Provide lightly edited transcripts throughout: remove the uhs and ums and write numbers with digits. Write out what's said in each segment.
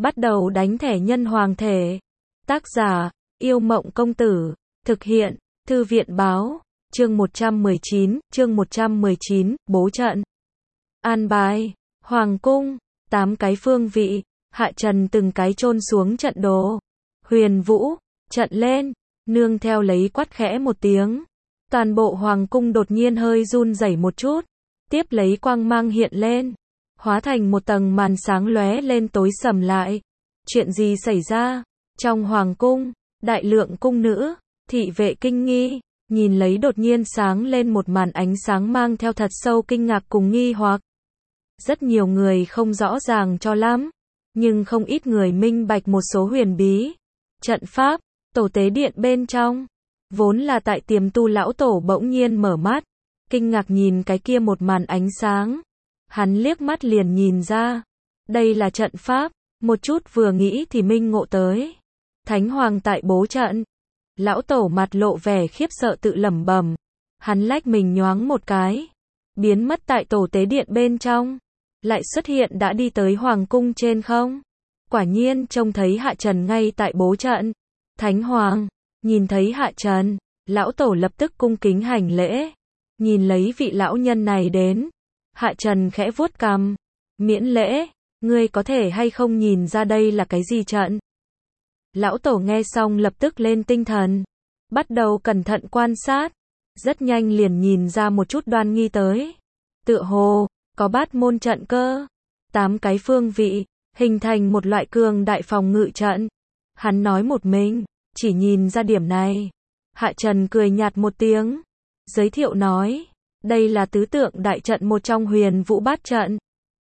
bắt đầu đánh thẻ nhân hoàng thể. Tác giả, Yêu Mộng Công Tử. Thực hiện, Thư viện Báo. Chương 119, bố trận. An bài, Hoàng cung, 8 cái phương vị, Hạ Trần từng cái chôn xuống trận đồ. Huyền Vũ, trận lên, nương theo lấy quát khẽ một tiếng. Toàn bộ Hoàng cung đột nhiên hơi run rẩy một chút, tiếp lấy quang mang hiện lên, hóa thành một tầng màn sáng lóe lên tối sầm lại. Chuyện gì xảy ra? Trong Hoàng cung, đại lượng cung nữ, thị vệ kinh nghi, nhìn lấy đột nhiên sáng lên một màn ánh sáng mang theo thật sâu kinh ngạc cùng nghi hoặc. Rất nhiều người không rõ ràng cho lắm, nhưng không ít người minh bạch một số huyền bí. Trận pháp, tổ tế điện bên trong, vốn là tại tiềm tu lão tổ bỗng nhiên mở mắt, kinh ngạc nhìn cái kia một màn ánh sáng. Hắn liếc mắt liền nhìn ra, đây là trận pháp, một chút vừa nghĩ thì minh ngộ tới. Thánh Hoàng tại bố trận. Lão tổ mặt lộ vẻ khiếp sợ tự lẩm bẩm, hắn lách mình nhoáng một cái, biến mất tại tổ tế điện bên trong, lại xuất hiện đã đi tới Hoàng cung trên không. Quả nhiên trông thấy Hạ Trần ngay tại bố trận. Thánh Hoàng, nhìn thấy Hạ Trần, lão tổ lập tức cung kính hành lễ, nhìn lấy vị lão nhân này đến. Hạ Trần khẽ vuốt cằm, miễn lễ, ngươi có thể hay không nhìn ra đây là cái gì trận? Lão tổ nghe xong lập tức lên tinh thần, bắt đầu cẩn thận quan sát, rất nhanh liền nhìn ra một chút đoan nghi tới. Tựa hồ, có bát môn trận cơ, 8 cái phương vị, hình thành một loại cường đại phòng ngự trận. Hắn nói một mình, chỉ nhìn ra điểm này. Hạ Trần cười nhạt một tiếng, giới thiệu nói, đây là tứ tượng đại trận một trong Huyền Vũ Bát trận.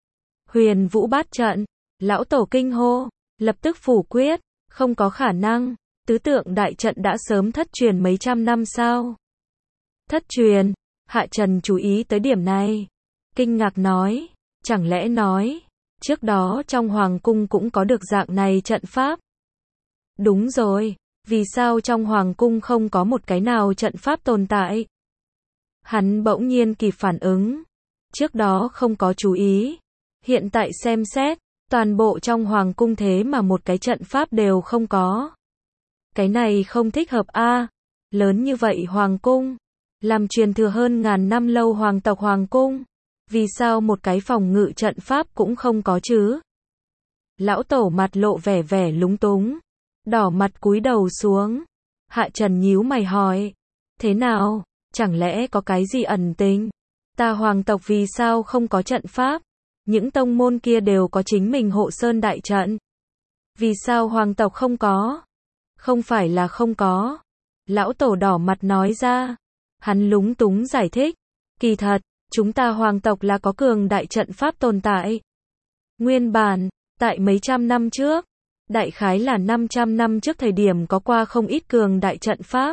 Huyền Vũ Bát trận, lão tổ kinh hô, lập tức phủ quyết, không có khả năng, tứ tượng đại trận đã sớm thất truyền mấy trăm năm sao? Thất truyền, Hạ Trần chú ý tới điểm này, kinh ngạc nói, chẳng lẽ nói, trước đó trong Hoàng cung cũng có được dạng này trận pháp? Đúng rồi, vì sao trong Hoàng cung không có một cái nào trận pháp tồn tại? Hắn bỗng nhiên kịp phản ứng, trước đó không có chú ý, hiện tại xem xét, toàn bộ trong Hoàng cung thế mà một cái trận pháp đều không có. Cái này không thích hợp a. Lớn như vậy Hoàng cung, làm truyền thừa hơn ngàn năm lâu hoàng tộc Hoàng cung, vì sao một cái phòng ngự trận pháp cũng không có chứ? Lão tổ mặt lộ vẻ lúng túng, đỏ mặt cúi đầu xuống. Hạ Trần nhíu mày hỏi, thế nào, chẳng lẽ có cái gì ẩn tình? Ta hoàng tộc vì sao không có trận pháp? Những tông môn kia đều có chính mình hộ sơn đại trận. Vì sao hoàng tộc không có? Không phải là không có. Lão tổ đỏ mặt nói ra. Hắn lúng túng giải thích. Kỳ thật, chúng ta hoàng tộc là có cường đại trận pháp tồn tại. Nguyên bản, tại mấy trăm năm trước, đại khái là 500 năm trước thời điểm có qua không ít cường đại trận pháp.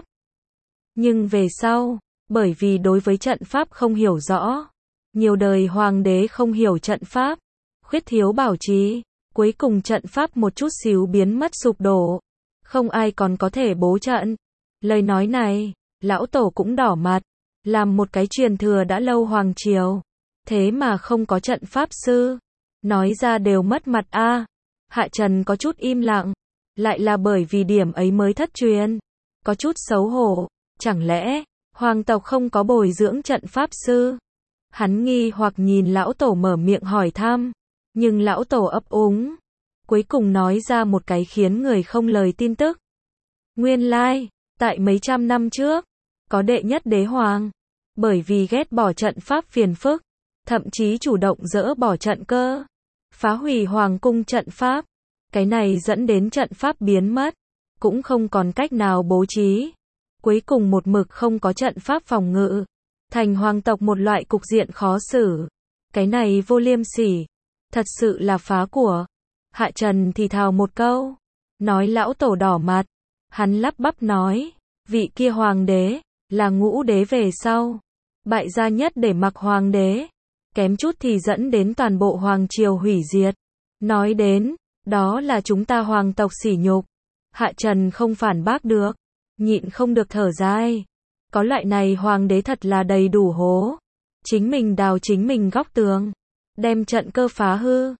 Nhưng về sau, bởi vì đối với trận pháp không hiểu rõ, nhiều đời hoàng đế không hiểu trận pháp, khuyết thiếu bảo trì, cuối cùng trận pháp một chút xíu biến mất sụp đổ, không ai còn có thể bố trận. Lời nói này, lão tổ cũng đỏ mặt, làm một cái truyền thừa đã lâu hoàng triều, thế mà không có trận pháp sư, nói ra đều mất mặt a. Hạ Trần có chút im lặng, lại là bởi vì điểm ấy mới thất truyền, có chút xấu hổ, chẳng lẽ hoàng tộc không có bồi dưỡng trận pháp sư? Hắn nghi hoặc nhìn lão tổ mở miệng hỏi thăm, nhưng lão tổ ấp úng, cuối cùng nói ra một cái khiến người không lời tin tức. Nguyên lai, tại mấy trăm năm trước, có đệ nhất đế hoàng, bởi vì ghét bỏ trận pháp phiền phức, thậm chí chủ động dỡ bỏ trận cơ, phá hủy hoàng cung trận pháp. Cái này dẫn đến trận pháp biến mất, cũng không còn cách nào bố trí. Cuối cùng một mực không có trận pháp phòng ngự, thành hoàng tộc một loại cục diện khó xử. Cái này vô liêm sỉ, thật sự là phá của. Hạ Trần thì thào một câu, nói lão tổ đỏ mặt. Hắn lắp bắp nói, vị kia hoàng đế, là Ngũ đế về sau, bại gia nhất để mặc hoàng đế, kém chút thì dẫn đến toàn bộ hoàng triều hủy diệt. Nói đến, đó là chúng ta hoàng tộc sỉ nhục. Hạ Trần không phản bác được, nhịn không được thở dài. Có loại này hoàng đế thật là đầy đủ hố. Chính mình đào chính mình góc tường, đem trận cơ phá hư.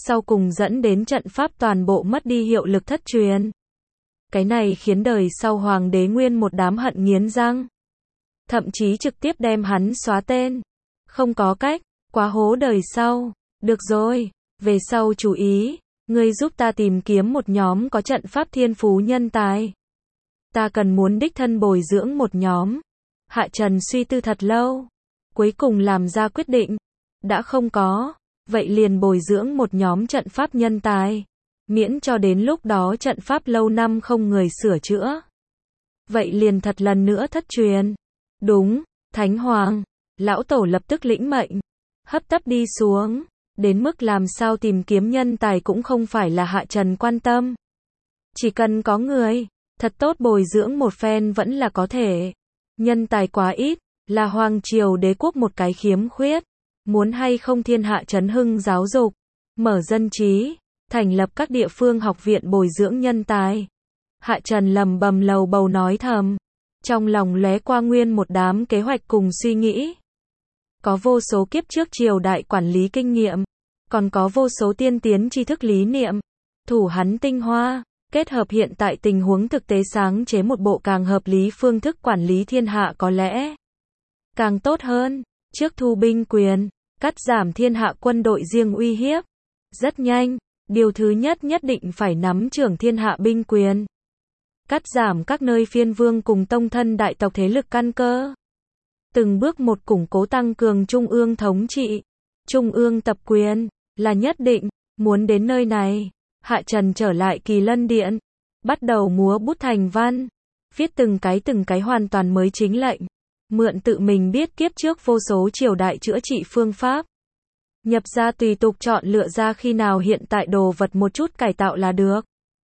sau cùng dẫn đến trận pháp toàn bộ mất đi hiệu lực thất truyền. Cái này khiến đời sau hoàng đế nguyên một đám hận nghiến răng. Thậm chí trực tiếp đem hắn xóa tên. Không có cách, quá hố đời sau. Được rồi, về sau chú ý, ngươi giúp ta tìm kiếm một nhóm có trận pháp thiên phú nhân tài. Ta cần muốn đích thân bồi dưỡng một nhóm. Hạ Trần suy tư thật lâu, cuối cùng làm ra quyết định. Đã không có, vậy liền bồi dưỡng một nhóm trận pháp nhân tài. Miễn cho đến lúc đó trận pháp lâu năm không người sửa chữa. Vậy liền thật lần nữa thất truyền. Đúng, Thánh Hoàng. Lão Tổ lập tức lĩnh mệnh. Hấp tấp đi xuống. Đến mức làm sao tìm kiếm nhân tài cũng không phải là Hạ Trần quan tâm. Chỉ cần có người, thật tốt bồi dưỡng một phen vẫn là có thể. Nhân tài quá ít, là Hoàng Triều Đế quốc một cái khiếm khuyết. Muốn hay không thiên hạ chấn hưng giáo dục, mở dân trí, thành lập các địa phương học viện bồi dưỡng nhân tài. Hạ Trần lầm bầm lầu bầu nói thầm. Trong lòng lóe qua nguyên một đám kế hoạch cùng suy nghĩ. Có vô số kiếp trước triều đại quản lý kinh nghiệm, còn có vô số tiên tiến tri thức lý niệm, thủ hắn tinh hoa, kết hợp hiện tại tình huống thực tế sáng chế một bộ càng hợp lý phương thức quản lý thiên hạ có lẽ càng tốt hơn. Trước thu binh quyền, cắt giảm thiên hạ quân đội riêng uy hiếp. Rất nhanh, điều thứ nhất nhất định phải nắm trưởng thiên hạ binh quyền. Cắt giảm các nơi phiên vương cùng tông thân đại tộc thế lực căn cơ. Từng bước một củng cố tăng cường trung ương thống trị. Trung ương tập quyền, là nhất định. Muốn đến nơi này, Hạ Trần trở lại Kỳ Lân Điện. Bắt đầu múa bút thành văn. Viết từng cái hoàn toàn mới chính lệnh. Mượn tự mình biết kiếp trước vô số triều đại chữa trị phương pháp. Nhập ra tùy tục chọn lựa ra khi nào hiện tại đồ vật một chút cải tạo là được.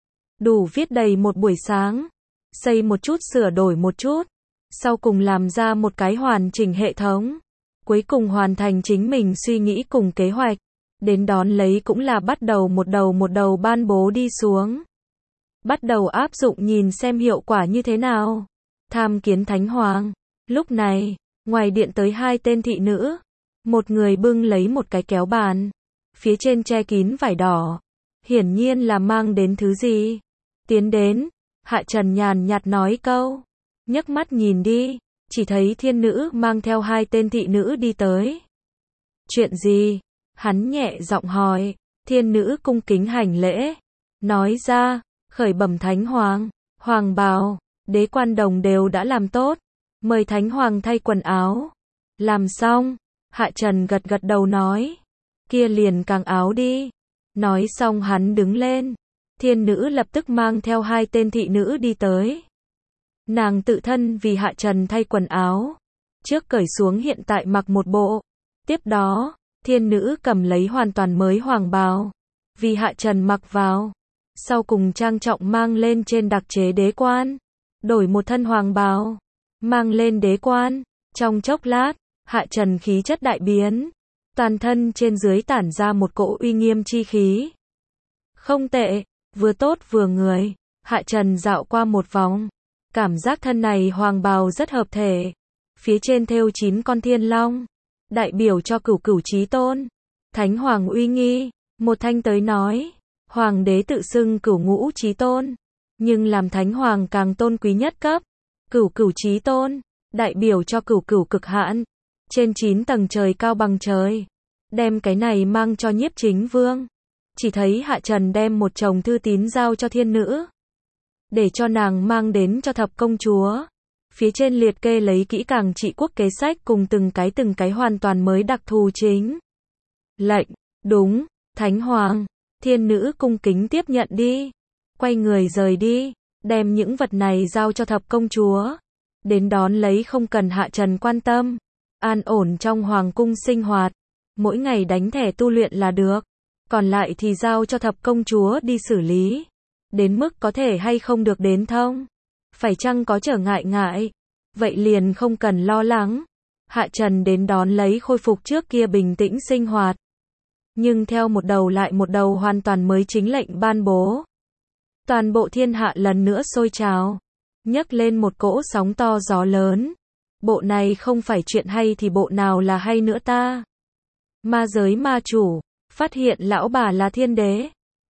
Đủ viết đầy một buổi sáng. Xây một chút sửa đổi một chút. Sau cùng làm ra một cái hoàn chỉnh hệ thống. Cuối cùng hoàn thành chính mình suy nghĩ cùng kế hoạch. Đến đón lấy cũng là bắt đầu một đầu ban bố đi xuống. Bắt đầu áp dụng nhìn xem hiệu quả như thế nào. Tham kiến Thánh Hoàng. Lúc này, ngoài điện tới hai tên thị nữ. Một người bưng lấy một cái kéo bàn. Phía trên che kín vải đỏ. Hiển nhiên là mang đến thứ gì. Tiến đến, Hạ Trần nhàn nhạt nói câu. Nhấc mắt nhìn đi, chỉ thấy thiên nữ mang theo hai tên thị nữ đi tới. Chuyện gì? Hắn nhẹ giọng hỏi. Thiên nữ cung kính hành lễ. Nói ra, khởi bẩm Thánh Hoàng, Hoàng bào, đế quan đồng đều đã làm tốt. Mời Thánh Hoàng thay quần áo. Làm xong, Hạ Trần gật gật đầu nói. Kia liền càng áo đi. Nói xong hắn đứng lên. Thiên nữ lập tức mang theo hai tên thị nữ đi tới. Nàng tự thân vì Hạ Trần thay quần áo. Trước cởi xuống hiện tại mặc một bộ. Tiếp đó, thiên nữ cầm lấy hoàn toàn mới hoàng bào. Vì Hạ Trần mặc vào. Sau cùng trang trọng mang lên trên đặc chế đế quan. Đổi một thân hoàng bào. Mang lên đế quan. Trong chốc lát, Hạ Trần khí chất đại biến. Toàn thân trên dưới tản ra một cỗ uy nghiêm chi khí. Không tệ, vừa tốt vừa người. Hạ Trần dạo qua một vòng. Cảm giác thân này hoàng bào rất hợp thể. Phía trên thêu 9 con thiên long. Đại biểu cho cửu cửu chí tôn. Thánh Hoàng uy nghi. Một thanh tới nói. Hoàng đế tự xưng cửu ngũ chí tôn. Nhưng làm Thánh Hoàng càng tôn quý nhất cấp. Cửu cửu chí tôn. Đại biểu cho cửu cửu cực hạn. Trên 9 tầng trời cao bằng trời. Đem cái này mang cho Nhiếp Chính Vương. Chỉ thấy Hạ Trần đem một chồng thư tín giao cho thiên nữ. Để cho nàng mang đến cho thập công chúa. Phía trên liệt kê lấy kỹ càng trị quốc kế sách cùng từng cái hoàn toàn mới đặc thù chính lệnh. Đúng, Thánh Hoàng. Thiên nữ cung kính tiếp nhận đi. Quay người rời đi. Đem những vật này giao cho thập công chúa. Đến đón lấy không cần Hạ Trần quan tâm. An ổn trong hoàng cung sinh hoạt. Mỗi ngày đánh thẻ tu luyện là được. Còn lại thì giao cho thập công chúa đi xử lý. Đến mức có thể hay không được đến thông. Phải chăng có trở ngại. Vậy liền không cần lo lắng. Hạ Trần đến đón lấy khôi phục trước kia bình tĩnh sinh hoạt. Nhưng theo một đầu lại một đầu hoàn toàn mới chính lệnh ban bố. Toàn bộ thiên hạ lần nữa sôi trào. Nhấc lên một cỗ sóng to gió lớn. Bộ này không phải chuyện hay thì bộ nào là hay nữa ta. Ma giới ma chủ. Phát hiện lão bà là thiên đế.